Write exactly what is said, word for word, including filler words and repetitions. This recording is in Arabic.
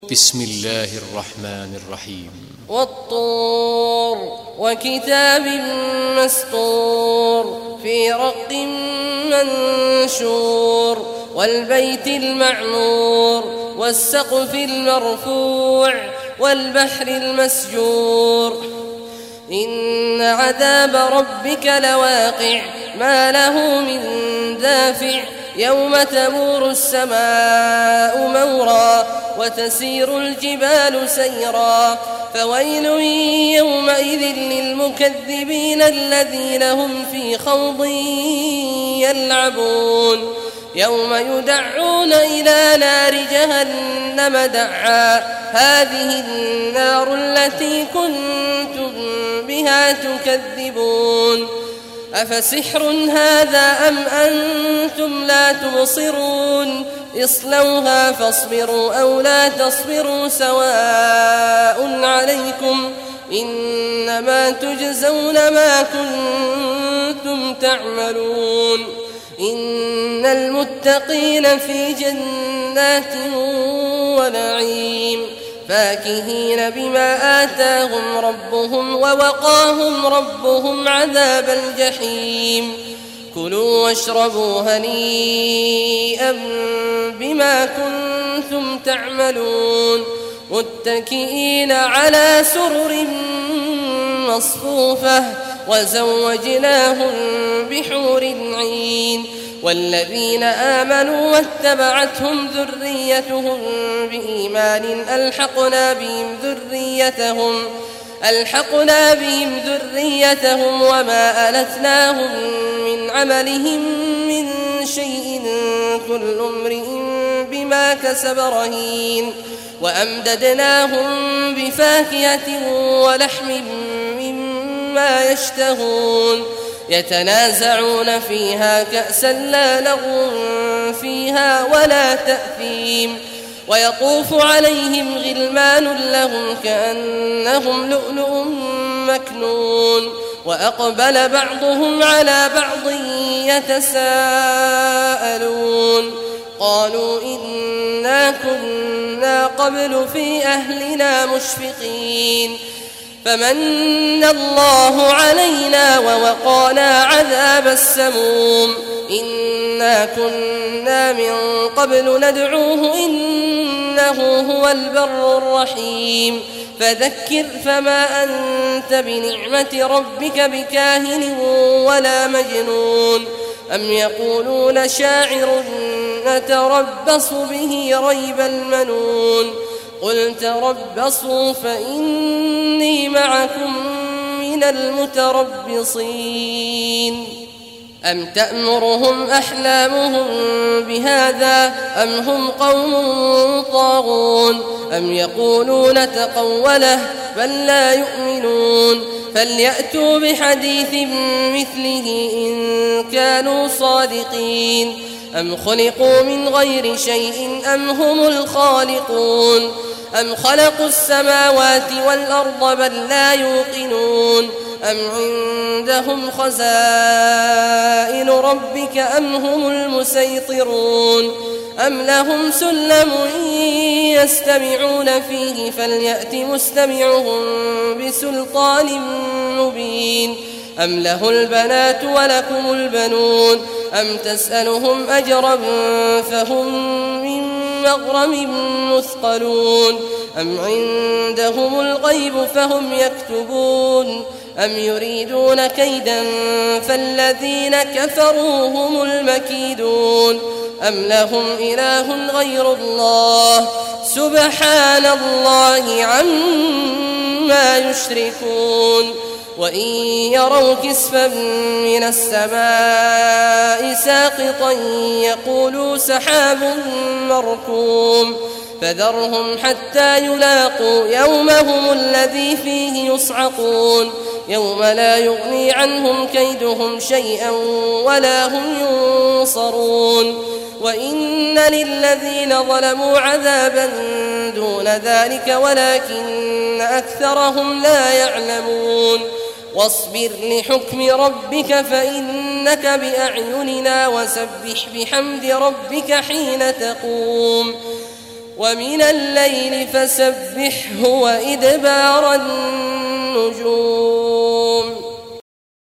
بسم الله الرحمن الرحيم والطور وكتاب مسطور في رق منشور والبيت المعمور والسقف المرفوع والبحر المسجور إن عذاب ربك لواقع ما له من دافع يوم تمور السماء مورا وتسير الجبال سيرا فويل يومئذ للمكذبين الذين هم في خوض يلعبون يوم يدعون إلى نار جهنم دعا هذه النار التي كنتم بها تكذبون أفسحر هذا أم أنتم لا تبصرون اصلوها فاصبروا أو لا تصبروا سواء عليكم إنما تجزون ما كنتم تعملون إن المتقين في جنات ونعيم فاكهين بما آتاهم ربهم ووقاهم ربهم عذاب الجحيم كلوا واشربوا هنيئا بما كنتم تعملون متكئين على سرر مصفوفة وزوجناهم بحور عين والذين آمنوا واتبعتهم ذريتهم بإيمان ألحقنا بهم ذريتهم ألحقنا بهم ذريتهم وما ألتناهم من عملهم من شيء كل امرئ بما كسب رهين وأمددناهم بفاكهة ولحم مما يشتهون يتنازعون فيها كأسا لا لغو فيها ولا تأثيم ويطوف عليهم غلمان لهم كأنهم لؤلؤ مكنون وأقبل بعضهم على بعض يتساءلون قالوا إنا كنا قبل في أهلنا مشفقين فمن الله علينا ووقانا عذاب السموم إنا كنا من قبل ندعوه إنه هو البر الرحيم فذكر فما أنت بنعمة ربك بكاهن ولا مجنون أم يقولون شاعر نتربص به ريب المنون قل تربصوا فإني معكم من المتربصين أم تأمرهم أحلامهم بهذا أم هم قوم طاغون أم يقولون تقوله بل لا يؤمنون فليأتوا بحديث مثله إن كانوا صادقين أم خلقوا من غير شيء أم هم الخالقون أم خلقوا السماوات والأرض بل لا يوقنون أم عندهم خزائن ربك أم هم المسيطرون أم لهم سلم يستمعون فيه فليأت مستمعهم بسلطان مبين أم له البنات ولكم البنون أم تسألهم أجرا فهم من مغرم مثقلون أم عندهم الغيب فهم يكتبون أم يريدون كيدا فالذين كفروا هم المكيدون أم لهم إله غير الله سبحان الله عما يشركون وإن يروا كسفا من السماء ساقطا يقولوا سحاب مركوم فذرهم حتى يلاقوا يومهم الذي فيه يصعقون يوم لا يغني عنهم كيدهم شيئا ولا هم ينصرون وإن للذين ظلموا عذابا دون ذلك ولكن أكثرهم لا يعلمون واصبر لحكم ربك فإنك بأعيننا وسبح بحمد ربك حين تقوم ومن الليل فسبحه وإدبار النجوم